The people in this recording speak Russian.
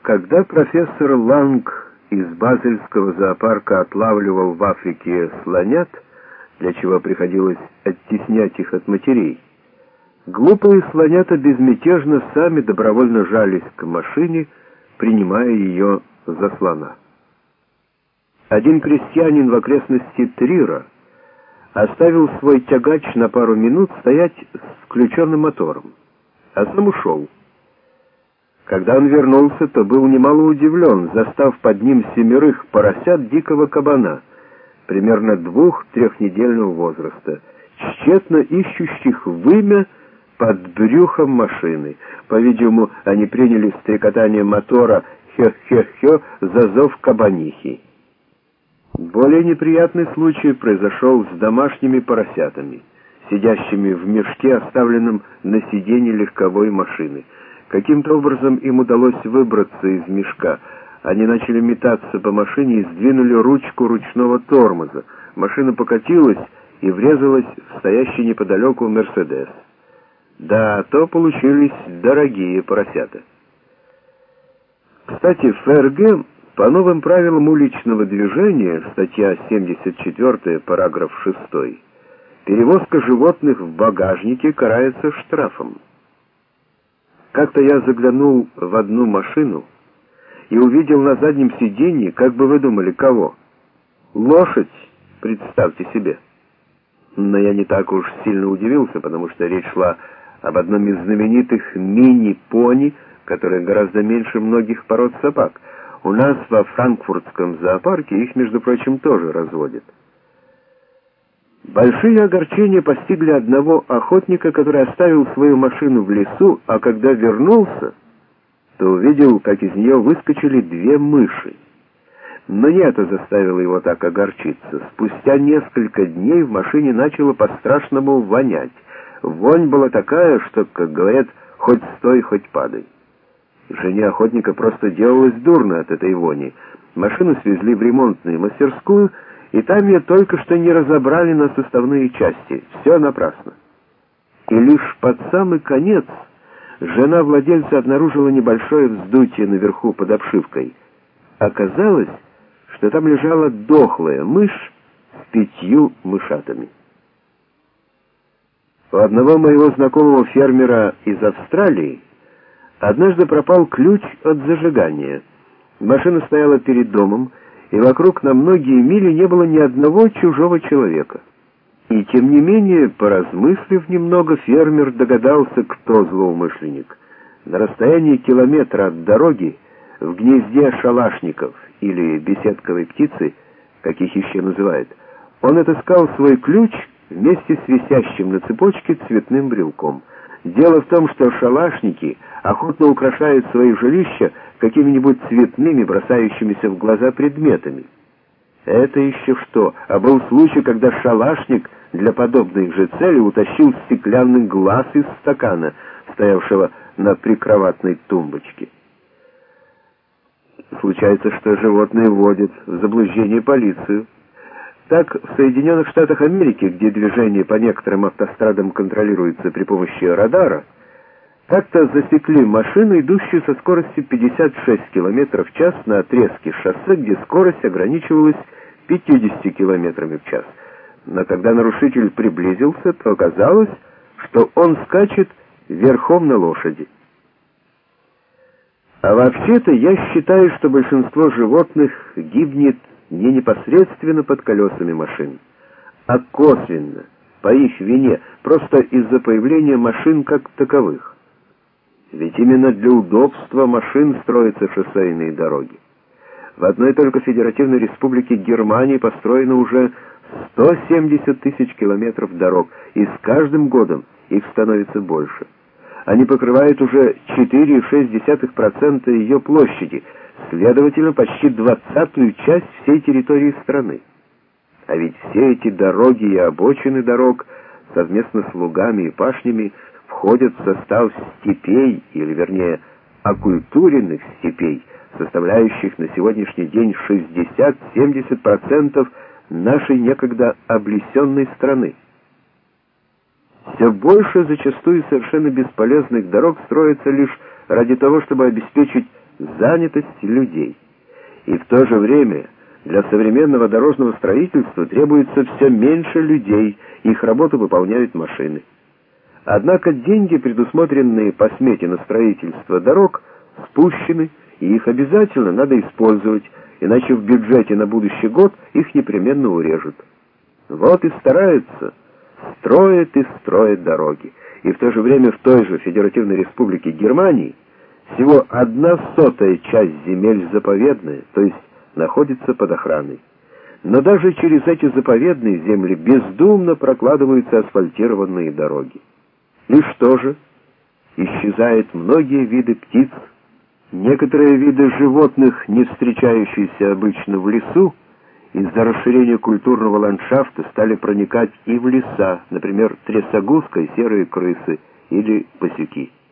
Когда профессор Ланг из Базельского зоопарка отлавливал в Африке слонят, для чего приходилось оттеснять их от матерей, глупые слонята безмятежно сами добровольно жались к машине, принимая ее за слона. Один крестьянин в окрестности Трира оставил свой тягач на пару минут стоять с включенным мотором, а сам ушел. Когда он вернулся, то был немало удивлен, застав под ним 7 поросят дикого кабана, примерно 2-3-недельного возраста, тщетно ищущих вымя под брюхом машины. По-видимому, они приняли стрекотание мотора «хё-хё-хё» за зов кабанихи. Более неприятный случай произошел с домашними поросятами, сидящими в мешке, оставленном на сиденье легковой машины. Каким-то образом им удалось выбраться из мешка. Они начали метаться по машине и сдвинули ручку ручного тормоза. Машина покатилась и врезалась в стоящий неподалеку «Мерседес». Да, то получились дорогие поросята. Кстати, в ФРГ по новым правилам уличного движения, статья 74, параграф 6, перевозка животных в багажнике карается штрафом. Как-то я заглянул в одну машину и увидел на заднем сиденье, как бы вы думали, кого? Лошадь, представьте себе. Но я не так уж сильно удивился, потому что речь шла об одном из знаменитых мини-пони, которые гораздо меньше многих пород собак. У нас во франкфуртском зоопарке их, между прочим, тоже разводят. Большие огорчения постигли одного охотника, который оставил свою машину в лесу, а когда вернулся, то увидел, как из нее выскочили 2 мыши. Но не это заставило его так огорчиться. Спустя несколько дней в машине начало по-страшному вонять. Вонь была такая, что, как говорят, хоть стой, хоть падай. Жене охотника просто делалось дурно от этой вони. Машину свезли в ремонтную мастерскую, и там ее только что не разобрали на составные части. Все напрасно. И лишь под самый конец жена владельца обнаружила небольшое вздутие наверху под обшивкой. Оказалось, что там лежала дохлая мышь с 5 мышатами. У одного моего знакомого фермера из Австралии однажды пропал ключ от зажигания. Машина стояла перед домом, и вокруг на многие мили не было ни одного чужого человека. И тем не менее, поразмыслив немного, фермер догадался, кто злоумышленник. На расстоянии километра от дороги, в гнезде шалашников или беседковой птицы, как их еще называют, он отыскал свой ключ вместе с висящим на цепочке цветным брелком. Дело в том, что шалашники охотно украшают свои жилища какими-нибудь цветными, бросающимися в глаза предметами. Это еще что, а был случай, когда шалашник для подобной же цели утащил стеклянный глаз из стакана, стоявшего на прикроватной тумбочке. Случается, что животные вводят в заблуждение полицию. Так, в Соединенных Штатах Америки, где движение по некоторым автострадам контролируется при помощи радара, как-то засекли машину, идущую со скоростью 56 км в час на отрезке шоссе, где скорость ограничивалась 50 км в час. Но когда нарушитель приблизился, то оказалось, что он скачет верхом на лошади. А вообще-то я считаю, что большинство животных гибнет не непосредственно под колесами машин, а косвенно, по их вине, просто из-за появления машин как таковых. Ведь именно для удобства машин строятся шоссейные дороги. В одной только Федеративной Республике Германии построено уже 170 тысяч километров дорог, и с каждым годом их становится больше. Они покрывают уже 4,6% ее площади, следовательно, почти 20-ю часть всей территории страны. А ведь все эти дороги и обочины дорог совместно с лугами и пашнями входят в состав степей, или вернее, окультуренных степей, составляющих на сегодняшний день 60-70% нашей некогда облесенной страны. Все больше зачастую совершенно бесполезных дорог строится лишь ради того, чтобы обеспечить занятость людей. И в то же время для современного дорожного строительства требуется все меньше людей, их работу выполняют машины. Однако деньги, предусмотренные по смете на строительство дорог, спущены, и их обязательно надо использовать, иначе в бюджете на будущий год их непременно урежут. Вот и стараются, строят и строят дороги. И в то же время в той же Федеративной Республике Германии всего 1/100 часть земель заповедная, то есть находится под охраной. Но даже через эти заповедные земли бездумно прокладываются асфальтированные дороги. И что же? Исчезают многие виды птиц, некоторые виды животных, не встречающиеся обычно в лесу, из-за расширения культурного ландшафта стали проникать и в леса, например, трясогузка и серые крысы или пасюки.